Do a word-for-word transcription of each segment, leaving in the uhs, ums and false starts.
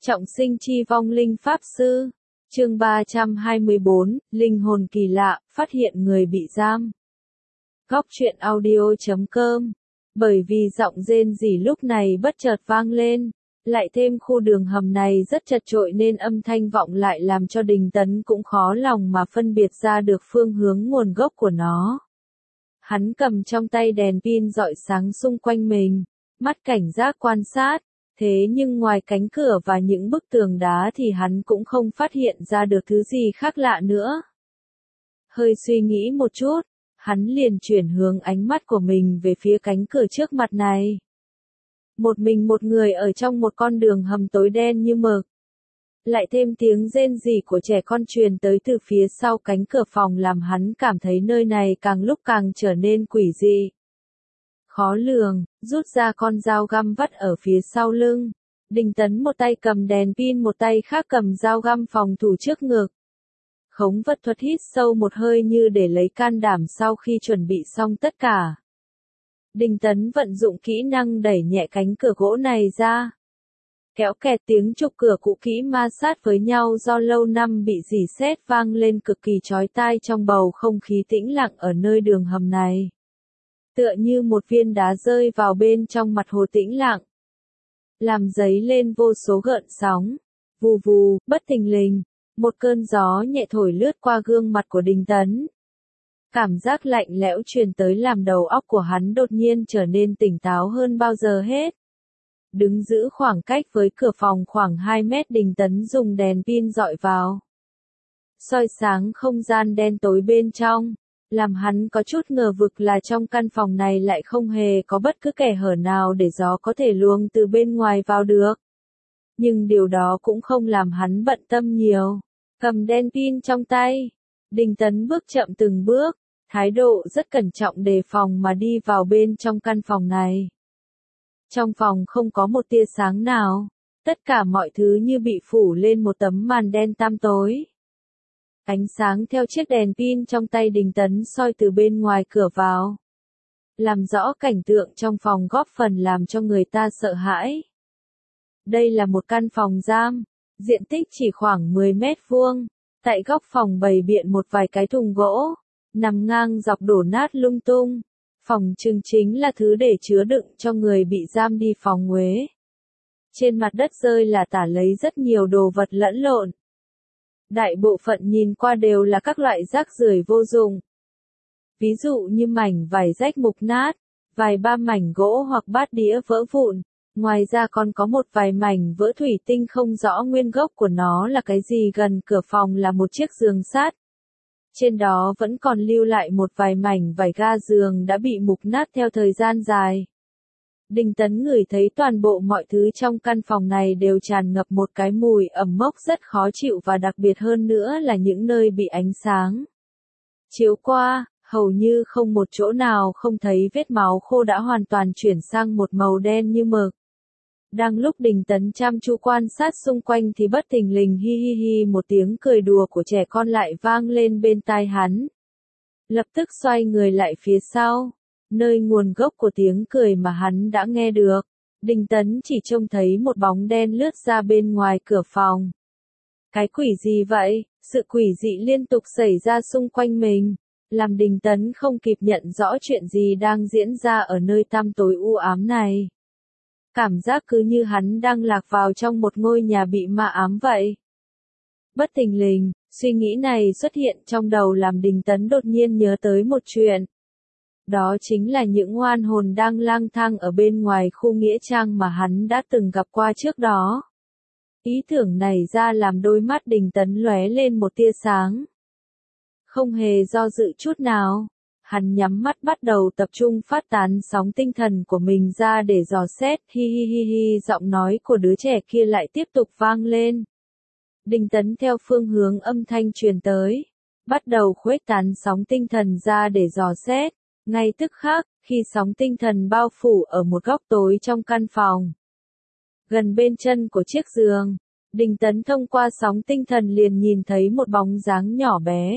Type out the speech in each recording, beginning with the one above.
Trọng sinh chi vong linh pháp sư. Chương ba trăm hai mươi bốn, linh hồn kỳ lạ, phát hiện người bị giam. Góc truyện audio chấm com. Bởi vì giọng rên rỉ lúc này bất chợt vang lên, lại thêm khu đường hầm này rất chật chội nên âm thanh vọng lại làm cho Đình Tấn cũng khó lòng mà phân biệt ra được phương hướng nguồn gốc của nó. Hắn cầm trong tay đèn pin rọi sáng xung quanh mình, mắt cảnh giác quan sát. Thế nhưng ngoài cánh cửa và những bức tường đá thì hắn cũng không phát hiện ra được thứ gì khác lạ nữa. Hơi suy nghĩ một chút, hắn liền chuyển hướng ánh mắt của mình về phía cánh cửa trước mặt này. Một mình một người ở trong một con đường hầm tối đen như mực. Lại thêm tiếng rên rỉ của trẻ con truyền tới từ phía sau cánh cửa phòng làm hắn cảm thấy nơi này càng lúc càng trở nên quỷ dị. Khó lường, rút ra con dao găm vắt ở phía sau lưng. Đình Tấn một tay cầm đèn pin một tay khác cầm dao găm phòng thủ trước ngực. Khống vật thuật hít sâu một hơi như để lấy can đảm sau khi chuẩn bị xong tất cả. Đình Tấn vận dụng kỹ năng đẩy nhẹ cánh cửa gỗ này ra. Kéo kẹt tiếng trục cửa cũ kỹ ma sát với nhau do lâu năm bị rỉ sét vang lên cực kỳ chói tai trong bầu không khí tĩnh lặng ở nơi đường hầm này. Tựa như một viên đá rơi vào bên trong mặt hồ tĩnh lặng. Làm dấy lên vô số gợn sóng. Vù vù, bất thình lình. Một cơn gió nhẹ thổi lướt qua gương mặt của Đình Tấn. Cảm giác lạnh lẽo truyền tới làm đầu óc của hắn đột nhiên trở nên tỉnh táo hơn bao giờ hết. Đứng giữ khoảng cách với cửa phòng khoảng hai mét, Đình Tấn dùng đèn pin dọi vào. Soi sáng không gian đen tối bên trong. Làm hắn có chút ngờ vực là trong căn phòng này lại không hề có bất cứ kẽ hở nào để gió có thể luồng từ bên ngoài vào được. Nhưng điều đó cũng không làm hắn bận tâm nhiều. Cầm đèn pin trong tay, Đình Tấn bước chậm từng bước, thái độ rất cẩn trọng đề phòng mà đi vào bên trong căn phòng này. Trong phòng không có một tia sáng nào, tất cả mọi thứ như bị phủ lên một tấm màn đen tăm tối. Ánh sáng theo chiếc đèn pin trong tay Đình Tấn soi từ bên ngoài cửa vào. Làm rõ cảnh tượng trong phòng góp phần làm cho người ta sợ hãi. Đây là một căn phòng giam, diện tích chỉ khoảng mười mét vuông. Tại góc phòng bày biện một vài cái thùng gỗ, nằm ngang dọc đổ nát lung tung. Phòng chừng chính là thứ để chứa đựng cho người bị giam đi phòng uế. Trên mặt đất rơi là tả lấy rất nhiều đồ vật lẫn lộn. Đại bộ phận nhìn qua đều là các loại rác rưởi vô dụng. Ví dụ như mảnh vải rách mục nát, vài ba mảnh gỗ hoặc bát đĩa vỡ vụn. Ngoài ra còn có một vài mảnh vỡ thủy tinh không rõ nguyên gốc của nó là cái gì. Gần cửa phòng là một chiếc giường sắt. Trên đó vẫn còn lưu lại một vài mảnh vải ga giường đã bị mục nát theo thời gian dài. Đình Tấn ngửi thấy toàn bộ mọi thứ trong căn phòng này đều tràn ngập một cái mùi ẩm mốc rất khó chịu, và đặc biệt hơn nữa là những nơi bị ánh sáng chiếu qua, hầu như không một chỗ nào không thấy vết máu khô đã hoàn toàn chuyển sang một màu đen như mực. Đang lúc Đình Tấn chăm chú quan sát xung quanh thì bất thình lình hi hi hi một tiếng cười đùa của trẻ con lại vang lên bên tai hắn. Lập tức xoay người lại phía sau. Nơi nguồn gốc của tiếng cười mà hắn đã nghe được, Đình Tấn chỉ trông thấy một bóng đen lướt ra bên ngoài cửa phòng. Cái quỷ gì vậy? Sự quỷ dị liên tục xảy ra xung quanh mình, làm Đình Tấn không kịp nhận rõ chuyện gì đang diễn ra ở nơi tăm tối u ám này. Cảm giác cứ như hắn đang lạc vào trong một ngôi nhà bị ma ám vậy. Bất thình lình, suy nghĩ này xuất hiện trong đầu làm Đình Tấn đột nhiên nhớ tới một chuyện. Đó chính là những oan hồn đang lang thang ở bên ngoài khu nghĩa trang mà hắn đã từng gặp qua trước đó. Ý tưởng này ra làm đôi mắt Đình Tấn lóe lên một tia sáng. Không hề do dự chút nào, hắn nhắm mắt bắt đầu tập trung phát tán sóng tinh thần của mình ra để dò xét. Hi hi hi hi, giọng nói của đứa trẻ kia lại tiếp tục vang lên. Đình Tấn theo phương hướng âm thanh truyền tới, bắt đầu khuếch tán sóng tinh thần ra để dò xét. Ngay tức khắc, khi sóng tinh thần bao phủ ở một góc tối trong căn phòng, gần bên chân của chiếc giường, Đình Tấn thông qua sóng tinh thần liền nhìn thấy một bóng dáng nhỏ bé.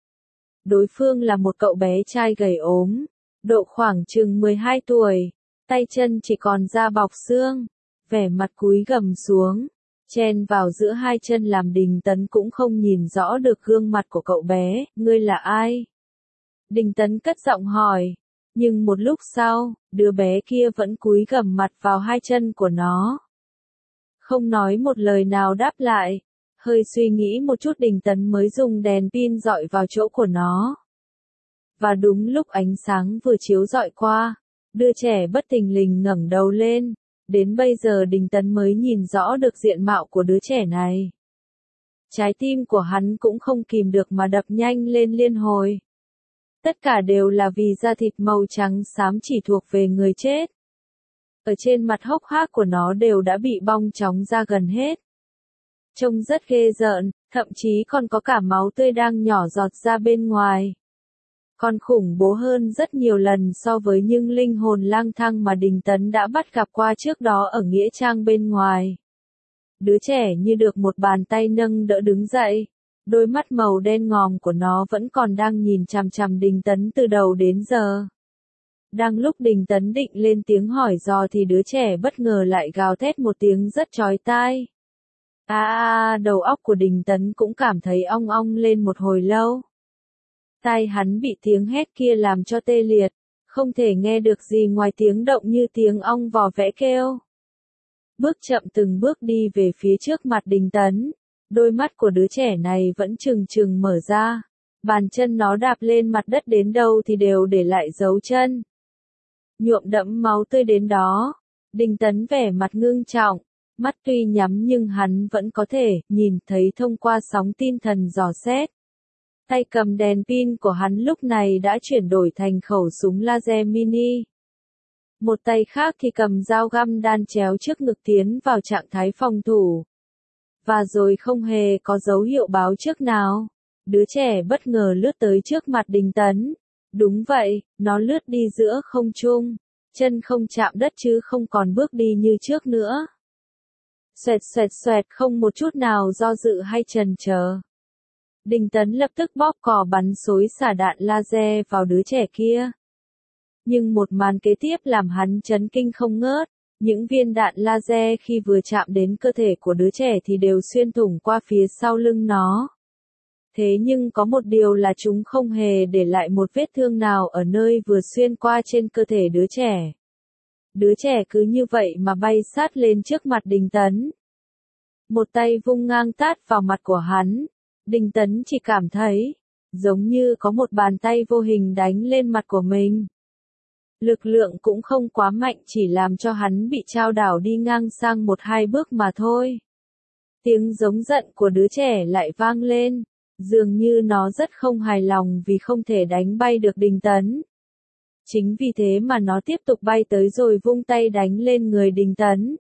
Đối phương là một cậu bé trai gầy ốm, độ khoảng chừng mười hai tuổi, tay chân chỉ còn da bọc xương, vẻ mặt cúi gằm xuống, chen vào giữa hai chân làm Đình Tấn cũng không nhìn rõ được gương mặt của cậu bé. Ngươi là ai? Đình Tấn cất giọng hỏi. Nhưng một lúc sau, đứa bé kia vẫn cúi gằm mặt vào hai chân của nó. Không nói một lời nào đáp lại. Hơi suy nghĩ một chút Đình Tấn mới dùng đèn pin dọi vào chỗ của nó. Và đúng lúc ánh sáng vừa chiếu dọi qua, đứa trẻ bất thình lình ngẩng đầu lên. Đến bây giờ Đình Tấn mới nhìn rõ được diện mạo của đứa trẻ này. Trái tim của hắn cũng không kìm được mà đập nhanh lên liên hồi. Tất cả đều là vì da thịt màu trắng xám chỉ thuộc về người chết. Ở trên mặt hốc hác của nó đều đã bị bong chóng ra gần hết. Trông rất ghê rợn, thậm chí còn có cả máu tươi đang nhỏ giọt ra bên ngoài. Còn khủng bố hơn rất nhiều lần so với những linh hồn lang thang mà Đình Tấn đã bắt gặp qua trước đó ở nghĩa trang bên ngoài. Đứa trẻ như được một bàn tay nâng đỡ đứng dậy. Đôi mắt màu đen ngòm của nó vẫn còn đang nhìn chằm chằm Đình Tấn từ đầu đến giờ. Đang lúc Đình Tấn định lên tiếng hỏi dò thì đứa trẻ bất ngờ lại gào thét một tiếng rất chói tai. À, à đầu óc của Đình Tấn cũng cảm thấy ong ong lên một hồi lâu. Tai hắn bị tiếng hét kia làm cho tê liệt, không thể nghe được gì ngoài tiếng động như tiếng ong vò vẽ kêu. Bước chậm từng bước đi về phía trước mặt Đình Tấn. Đôi mắt của đứa trẻ này vẫn trừng trừng mở ra. Bàn chân nó đạp lên mặt đất đến đâu thì đều để lại dấu chân. Nhuộm đẫm máu tươi đến đó. Đình Tấn vẻ mặt ngưng trọng. Mắt tuy nhắm nhưng hắn vẫn có thể nhìn thấy thông qua sóng tinh thần dò xét. Tay cầm đèn pin của hắn lúc này đã chuyển đổi thành khẩu súng laser mini. Một tay khác thì cầm dao găm đan chéo trước ngực tiến vào trạng thái phòng thủ. Và rồi không hề có dấu hiệu báo trước nào. Đứa trẻ bất ngờ lướt tới trước mặt Đình Tấn. Đúng vậy, nó lướt đi giữa không trung. Chân không chạm đất chứ không còn bước đi như trước nữa. Xoẹt xoẹt xoẹt không một chút nào do dự hay chần chờ. Đình Tấn lập tức bóp cò bắn xối xả đạn laser vào đứa trẻ kia. Nhưng một màn kế tiếp làm hắn chấn kinh không ngớt. Những viên đạn laser khi vừa chạm đến cơ thể của đứa trẻ thì đều xuyên thủng qua phía sau lưng nó. Thế nhưng có một điều là chúng không hề để lại một vết thương nào ở nơi vừa xuyên qua trên cơ thể đứa trẻ. Đứa trẻ cứ như vậy mà bay sát lên trước mặt Đình Tấn. Một tay vung ngang tát vào mặt của hắn. Đình Tấn chỉ cảm thấy, giống như có một bàn tay vô hình đánh lên mặt của mình. Lực lượng cũng không quá mạnh chỉ làm cho hắn bị chao đảo đi ngang sang một hai bước mà thôi. Tiếng giống giận của đứa trẻ lại vang lên, dường như nó rất không hài lòng vì không thể đánh bay được Đình Tấn. Chính vì thế mà nó tiếp tục bay tới rồi vung tay đánh lên người Đình Tấn.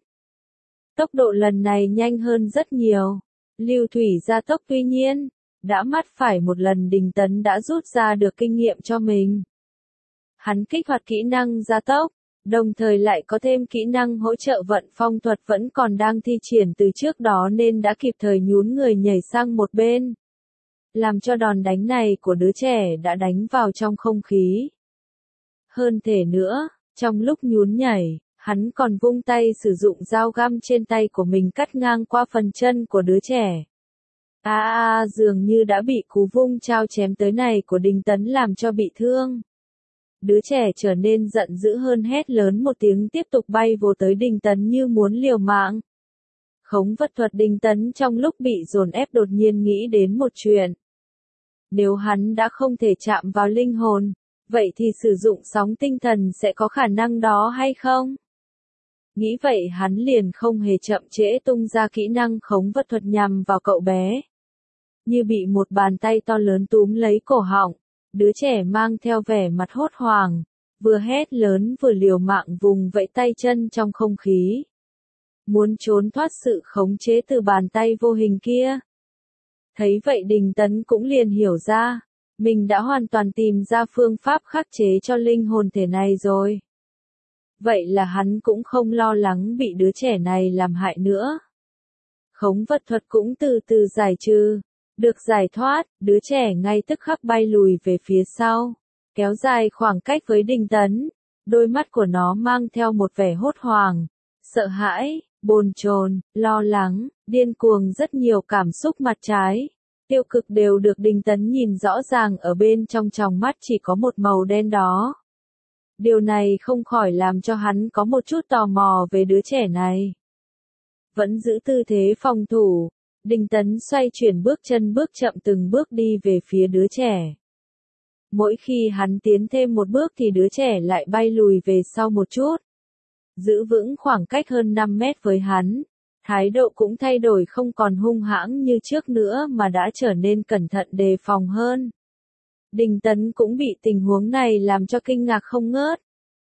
Tốc độ lần này nhanh hơn rất nhiều. Lưu thủy gia tốc tuy nhiên, đã mất phải một lần Đình Tấn đã rút ra được kinh nghiệm cho mình. Hắn kích hoạt kỹ năng gia tốc, đồng thời lại có thêm kỹ năng hỗ trợ vận phong thuật vẫn còn đang thi triển từ trước đó nên đã kịp thời nhún người nhảy sang một bên. Làm cho đòn đánh này của đứa trẻ đã đánh vào trong không khí. Hơn thể nữa, trong lúc nhún nhảy, hắn còn vung tay sử dụng dao găm trên tay của mình cắt ngang qua phần chân của đứa trẻ. À, à dường như đã bị cú vung chao chém tới này của Đình Tấn làm cho bị thương. Đứa trẻ trở nên giận dữ hơn hét lớn một tiếng tiếp tục bay vồ tới Đình Tấn như muốn liều mạng. Khống vật thuật Đình Tấn trong lúc bị dồn ép đột nhiên nghĩ đến một chuyện. Nếu hắn đã không thể chạm vào linh hồn, vậy thì sử dụng sóng tinh thần sẽ có khả năng đó hay không? Nghĩ vậy hắn liền không hề chậm trễ tung ra kỹ năng khống vật thuật nhằm vào cậu bé. Như bị một bàn tay to lớn túm lấy cổ họng, đứa trẻ mang theo vẻ mặt hốt hoảng, vừa hét lớn vừa liều mạng vùng vẫy tay chân trong không khí. Muốn trốn thoát sự khống chế từ bàn tay vô hình kia. Thấy vậy Đình Tấn cũng liền hiểu ra, mình đã hoàn toàn tìm ra phương pháp khắc chế cho linh hồn thể này rồi. Vậy là hắn cũng không lo lắng bị đứa trẻ này làm hại nữa. Khống vật thuật cũng từ từ giải trừ. Được giải thoát, đứa trẻ ngay tức khắc bay lùi về phía sau, kéo dài khoảng cách với Đình Tấn. Đôi mắt của nó mang theo một vẻ hốt hoảng, sợ hãi, bồn chồn, lo lắng, điên cuồng, rất nhiều cảm xúc mặt trái, tiêu cực đều được Đinh Tấn nhìn rõ ràng ở bên trong tròng mắt chỉ có một màu đen đó. Điều này không khỏi làm cho hắn có một chút tò mò về đứa trẻ này. Vẫn giữ tư thế phòng thủ, Đinh Tấn xoay chuyển bước chân bước chậm từng bước đi về phía đứa trẻ. Mỗi khi hắn tiến thêm một bước thì đứa trẻ lại bay lùi về sau một chút. Giữ vững khoảng cách hơn năm mét với hắn, thái độ cũng thay đổi, không còn hung hãng như trước nữa mà đã trở nên cẩn thận đề phòng hơn. Đinh Tấn cũng bị tình huống này làm cho kinh ngạc không ngớt.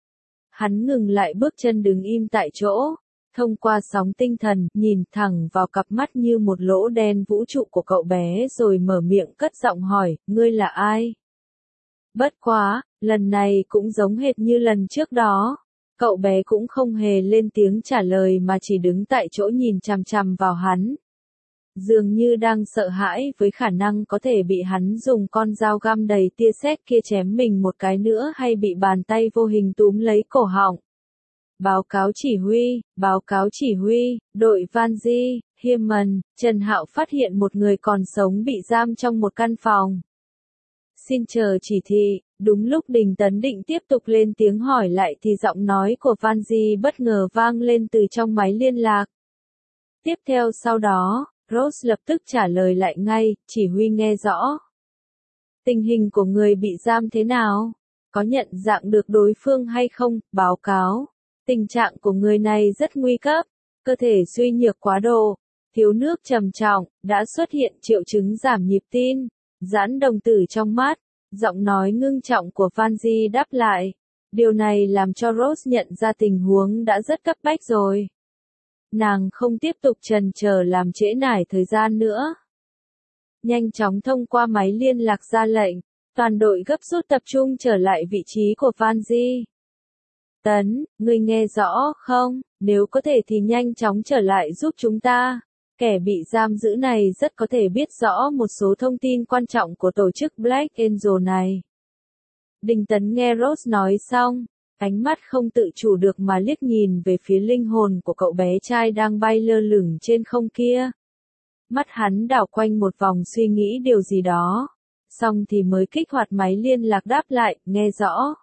Hắn ngừng lại bước chân đứng im tại chỗ, thông qua sóng tinh thần, nhìn thẳng vào cặp mắt như một lỗ đen vũ trụ của cậu bé rồi mở miệng cất giọng hỏi, ngươi là ai? Bất quá, lần này cũng giống hệt như lần trước đó. Cậu bé cũng không hề lên tiếng trả lời mà chỉ đứng tại chỗ nhìn chằm chằm vào hắn. Dường như đang sợ hãi với khả năng có thể bị hắn dùng con dao găm đầy tia sét kia chém mình một cái nữa hay bị bàn tay vô hình túm lấy cổ họng. Báo cáo chỉ huy, báo cáo chỉ huy, đội Van Di, Himmel, Trần Hạo phát hiện một người còn sống bị giam trong một căn phòng. Xin chờ chỉ thị. Đúng lúc Đinh Tấn định tiếp tục lên tiếng hỏi lại thì giọng nói của Van Di bất ngờ vang lên từ trong máy liên lạc. Tiếp theo sau đó, Rose lập tức trả lời lại ngay, chỉ huy nghe rõ. Tình hình của người bị giam thế nào? Có nhận dạng được đối phương hay không? Báo cáo. Tình trạng của người này rất nguy cấp, cơ thể suy nhược quá độ, thiếu nước trầm trọng, đã xuất hiện triệu chứng giảm nhịp tim, giãn đồng tử trong mắt. Giọng nói ngưng trọng của Van Di đáp lại. Điều này làm cho Rose nhận ra tình huống đã rất cấp bách rồi. Nàng không tiếp tục chần chờ làm trễ nải thời gian nữa. Nhanh chóng thông qua máy liên lạc ra lệnh, toàn đội gấp rút tập trung trở lại vị trí của Van Di. Tấn, ngươi nghe rõ không? Nếu có thể thì nhanh chóng trở lại giúp chúng ta. Kẻ bị giam giữ này rất có thể biết rõ một số thông tin quan trọng của tổ chức Black Angel này. Đinh Tấn nghe Rose nói xong, ánh mắt không tự chủ được mà liếc nhìn về phía linh hồn của cậu bé trai đang bay lơ lửng trên không kia. Mắt hắn đảo quanh một vòng suy nghĩ điều gì đó, xong thì mới kích hoạt máy liên lạc đáp lại, nghe rõ.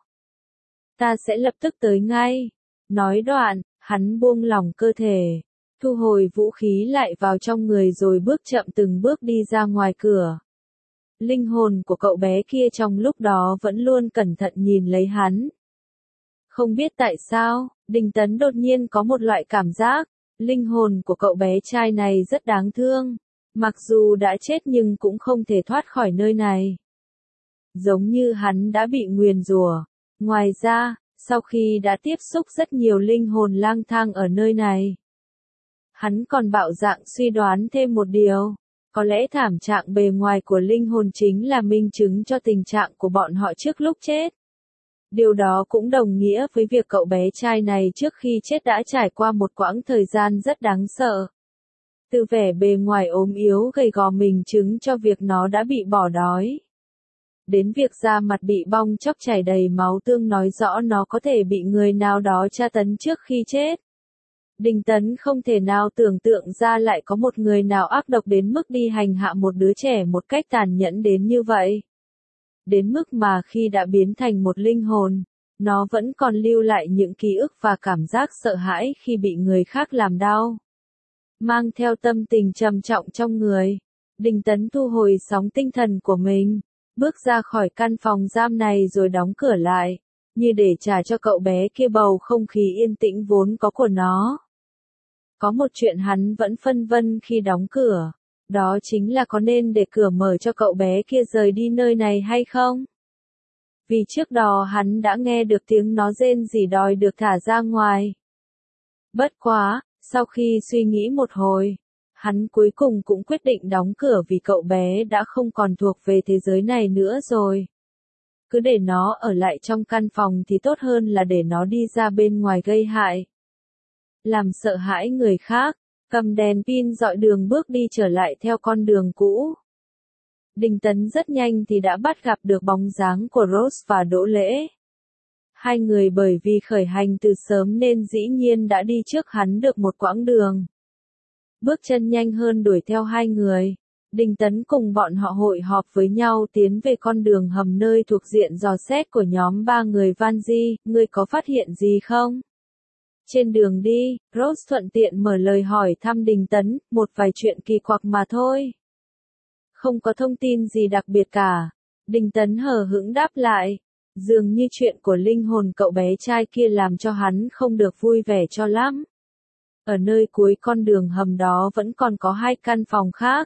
Ta sẽ lập tức tới ngay. Nói đoạn, hắn buông lỏng cơ thể, thu hồi vũ khí lại vào trong người rồi bước chậm từng bước đi ra ngoài cửa. Linh hồn của cậu bé kia trong lúc đó vẫn luôn cẩn thận nhìn lấy hắn. Không biết tại sao, Đinh Tấn đột nhiên có một loại cảm giác, linh hồn của cậu bé trai này rất đáng thương. Mặc dù đã chết nhưng cũng không thể thoát khỏi nơi này. Giống như hắn đã bị nguyền rủa. Ngoài ra, sau khi đã tiếp xúc rất nhiều linh hồn lang thang ở nơi này, hắn còn bạo dạn suy đoán thêm một điều. Có lẽ thảm trạng bề ngoài của linh hồn chính là minh chứng cho tình trạng của bọn họ trước lúc chết. Điều đó cũng đồng nghĩa với việc cậu bé trai này trước khi chết đã trải qua một quãng thời gian rất đáng sợ. Từ vẻ bề ngoài ốm yếu gầy gò minh chứng cho việc nó đã bị bỏ đói, đến việc da mặt bị bong chóc chảy đầy máu tương nói rõ nó có thể bị người nào đó tra tấn trước khi chết. Đinh Tấn không thể nào tưởng tượng ra lại có một người nào ác độc đến mức đi hành hạ một đứa trẻ một cách tàn nhẫn đến như vậy. Đến mức mà khi đã biến thành một linh hồn, nó vẫn còn lưu lại những ký ức và cảm giác sợ hãi khi bị người khác làm đau. Mang theo tâm tình trầm trọng trong người, Đinh Tấn thu hồi sóng tinh thần của mình, bước ra khỏi căn phòng giam này rồi đóng cửa lại, như để trả cho cậu bé kia bầu không khí yên tĩnh vốn có của nó. Có một chuyện hắn vẫn phân vân khi đóng cửa, đó chính là có nên để cửa mở cho cậu bé kia rời đi nơi này hay không? Vì trước đó hắn đã nghe được tiếng nó rên rỉ đòi được thả ra ngoài. Bất quá, sau khi suy nghĩ một hồi, hắn cuối cùng cũng quyết định đóng cửa vì cậu bé đã không còn thuộc về thế giới này nữa rồi. Cứ để nó ở lại trong căn phòng thì tốt hơn là để nó đi ra bên ngoài gây hại. Làm sợ hãi người khác, cầm đèn pin dọi đường bước đi trở lại theo con đường cũ. Đinh Tấn rất nhanh thì đã bắt gặp được bóng dáng của Rose và Đỗ Lễ. Hai người bởi vì khởi hành từ sớm nên dĩ nhiên đã đi trước hắn được một quãng đường. Bước chân nhanh hơn đuổi theo hai người. Đinh Tấn cùng bọn họ hội họp với nhau tiến về con đường hầm nơi thuộc diện dò xét của nhóm ba người Van Di, ngươi có phát hiện gì không? Trên đường đi, Rose thuận tiện mở lời hỏi thăm Đinh Tấn, một vài chuyện kỳ quặc mà thôi. Không có thông tin gì đặc biệt cả. Đinh Tấn hờ hững đáp lại. Dường như chuyện của linh hồn cậu bé trai kia làm cho hắn không được vui vẻ cho lắm. Ở nơi cuối con đường hầm đó vẫn còn có hai căn phòng khác.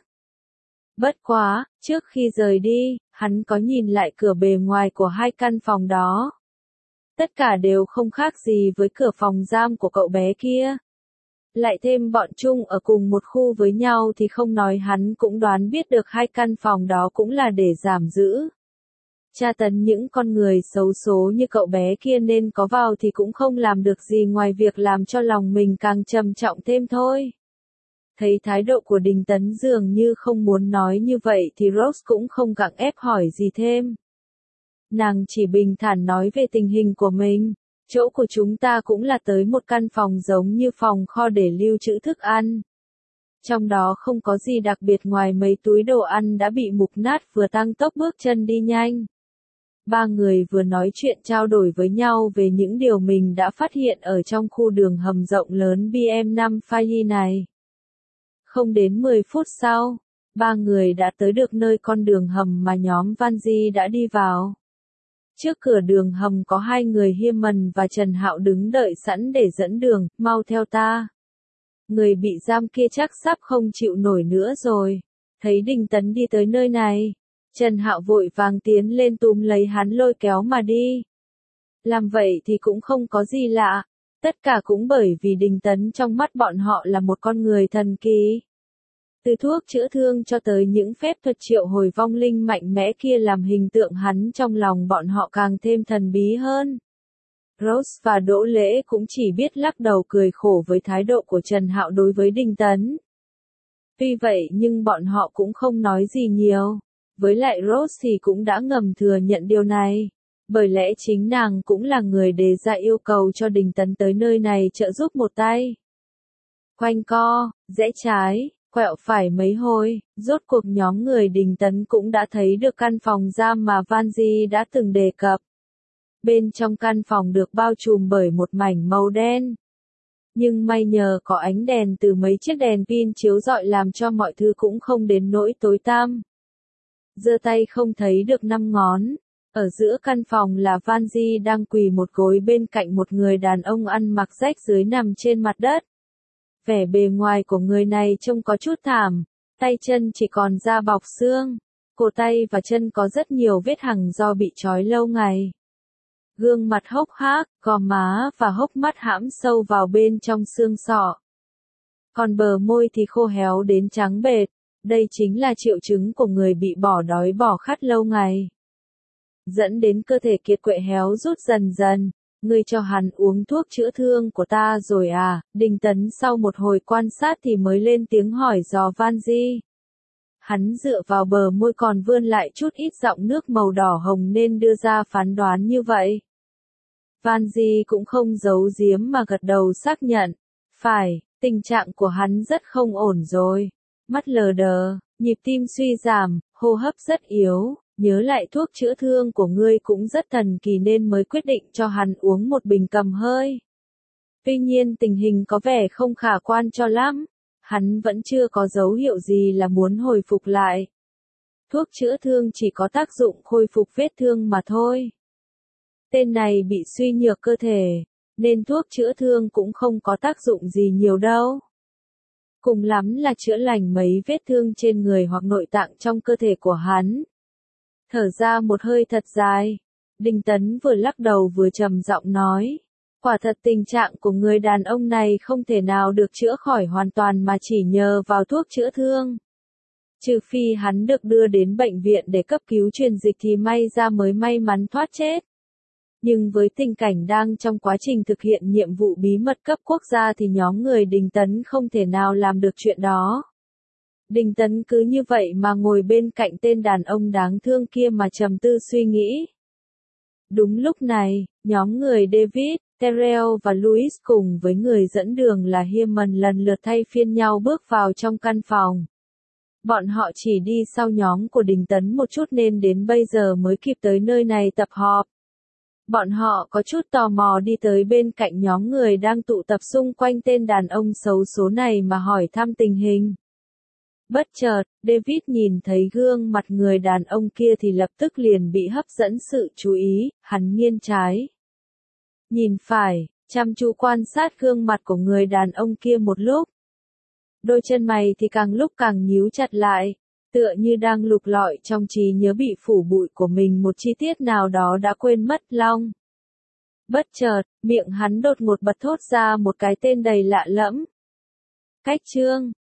Bất quá, trước khi rời đi, hắn có nhìn lại cửa bề ngoài của hai căn phòng đó. Tất cả đều không khác gì với cửa phòng giam của cậu bé kia. Lại thêm bọn chung ở cùng một khu với nhau thì không nói hắn cũng đoán biết được hai căn phòng đó cũng là để giảm giữ tra tấn những con người xấu số như cậu bé kia, nên có vào thì cũng không làm được gì ngoài việc làm cho lòng mình càng trầm trọng thêm thôi. Thấy thái độ của Đinh Tấn dường như không muốn nói như vậy thì Rose cũng không gặng ép hỏi gì thêm. Nàng chỉ bình thản nói về tình hình của mình. Chỗ của chúng ta cũng là tới một căn phòng giống như phòng kho để lưu trữ thức ăn. Trong đó không có gì đặc biệt ngoài mấy túi đồ ăn đã bị mục nát, vừa tăng tốc bước chân đi nhanh. Ba người vừa nói chuyện trao đổi với nhau về những điều mình đã phát hiện ở trong khu đường hầm rộng lớn B M năm Faye này. Không đến mười phút sau, ba người đã tới được nơi con đường hầm mà nhóm Van Di đã đi vào. Trước cửa đường hầm có hai người Hiên và Trần Hạo đứng đợi sẵn để dẫn đường, mau theo ta. Người bị giam kia chắc sắp không chịu nổi nữa rồi. Thấy Đinh Tấn đi tới nơi này, Trần Hạo vội vàng tiến lên túm lấy hắn lôi kéo mà đi. Làm vậy thì cũng không có gì lạ, tất cả cũng bởi vì Đinh Tấn trong mắt bọn họ là một con người thần kỳ. Từ thuốc chữa thương cho tới những phép thuật triệu hồi vong linh mạnh mẽ kia làm hình tượng hắn trong lòng bọn họ càng thêm thần bí hơn. Rose và Đỗ Lễ cũng chỉ biết lắc đầu cười khổ với thái độ của Trần Hạo đối với Đinh Tấn. Tuy vậy nhưng bọn họ cũng không nói gì nhiều. Với lại Rose thì cũng đã ngầm thừa nhận điều này. Bởi lẽ chính nàng cũng là người đề ra yêu cầu cho Đinh Tấn tới nơi này trợ giúp một tay. Quanh co, rẽ trái, quẹo phải mấy hồi, rốt cuộc nhóm người Đinh Tấn cũng đã thấy được căn phòng giam mà Van Di đã từng đề cập. Bên trong căn phòng được bao trùm bởi một mảnh màu đen. Nhưng may nhờ có ánh đèn từ mấy chiếc đèn pin chiếu rọi làm cho mọi thứ cũng không đến nỗi tối tăm. Giơ tay không thấy được năm ngón. Ở giữa căn phòng là Van Di đang quỳ một gối bên cạnh một người đàn ông ăn mặc rách rưới nằm trên mặt đất. Vẻ bề ngoài của người này trông có chút thảm, tay chân chỉ còn da bọc xương, cổ tay và chân có rất nhiều vết hằn do bị trói lâu ngày. Gương mặt hốc hác, gò má và hốc mắt hãm sâu vào bên trong xương sọ. Còn bờ môi thì khô héo đến trắng bệch, đây chính là triệu chứng của người bị bỏ đói bỏ khát lâu ngày. Dẫn đến cơ thể kiệt quệ héo rút dần dần. Ngươi cho hắn uống thuốc chữa thương của ta rồi à? Đinh Tấn sau một hồi quan sát thì mới lên tiếng hỏi dò Van Di. Hắn dựa vào bờ môi còn vươn lại chút ít giọng nước màu đỏ hồng nên đưa ra phán đoán như vậy. Van Di cũng không giấu giếm mà gật đầu xác nhận. Phải, tình trạng của hắn rất không ổn rồi. Mắt lờ đờ, nhịp tim suy giảm, hô hấp rất yếu. Nhớ lại thuốc chữa thương của ngươi cũng rất thần kỳ nên mới quyết định cho hắn uống một bình cầm hơi. Tuy nhiên tình hình có vẻ không khả quan cho lắm. Hắn vẫn chưa có dấu hiệu gì là muốn hồi phục lại. Thuốc chữa thương chỉ có tác dụng khôi phục vết thương mà thôi. Tên này bị suy nhược cơ thể, nên thuốc chữa thương cũng không có tác dụng gì nhiều đâu. Cùng lắm là chữa lành mấy vết thương trên người hoặc nội tạng trong cơ thể của hắn. Thở ra một hơi thật dài, Đinh Tấn vừa lắc đầu vừa trầm giọng nói. Quả thật tình trạng của người đàn ông này không thể nào được chữa khỏi hoàn toàn mà chỉ nhờ vào thuốc chữa thương. Trừ phi hắn được đưa đến bệnh viện để cấp cứu truyền dịch thì may ra mới may mắn thoát chết. Nhưng với tình cảnh đang trong quá trình thực hiện nhiệm vụ bí mật cấp quốc gia thì nhóm người Đinh Tấn không thể nào làm được chuyện đó. Đinh Tấn cứ như vậy mà ngồi bên cạnh tên đàn ông đáng thương kia mà trầm tư suy nghĩ. Đúng lúc này, nhóm người David, Terrell và Louis cùng với người dẫn đường là Hammond lần lượt thay phiên nhau bước vào trong căn phòng. Bọn họ chỉ đi sau nhóm của Đình Tấn một chút nên đến bây giờ mới kịp tới nơi này tập họp. Bọn họ có chút tò mò đi tới bên cạnh nhóm người đang tụ tập xung quanh tên đàn ông xấu số này mà hỏi thăm tình hình. Bất chợt, David nhìn thấy gương mặt người đàn ông kia thì lập tức liền bị hấp dẫn sự chú ý, hắn nghiêng trái. Nhìn phải, chăm chú quan sát gương mặt của người đàn ông kia một lúc. Đôi chân mày thì càng lúc càng nhíu chặt lại, tựa như đang lục lọi trong trí nhớ bị phủ bụi của mình một chi tiết nào đó đã quên mất Long. Bất chợt, miệng hắn đột ngột bật thốt ra một cái tên đầy lạ lẫm. Cách Trương,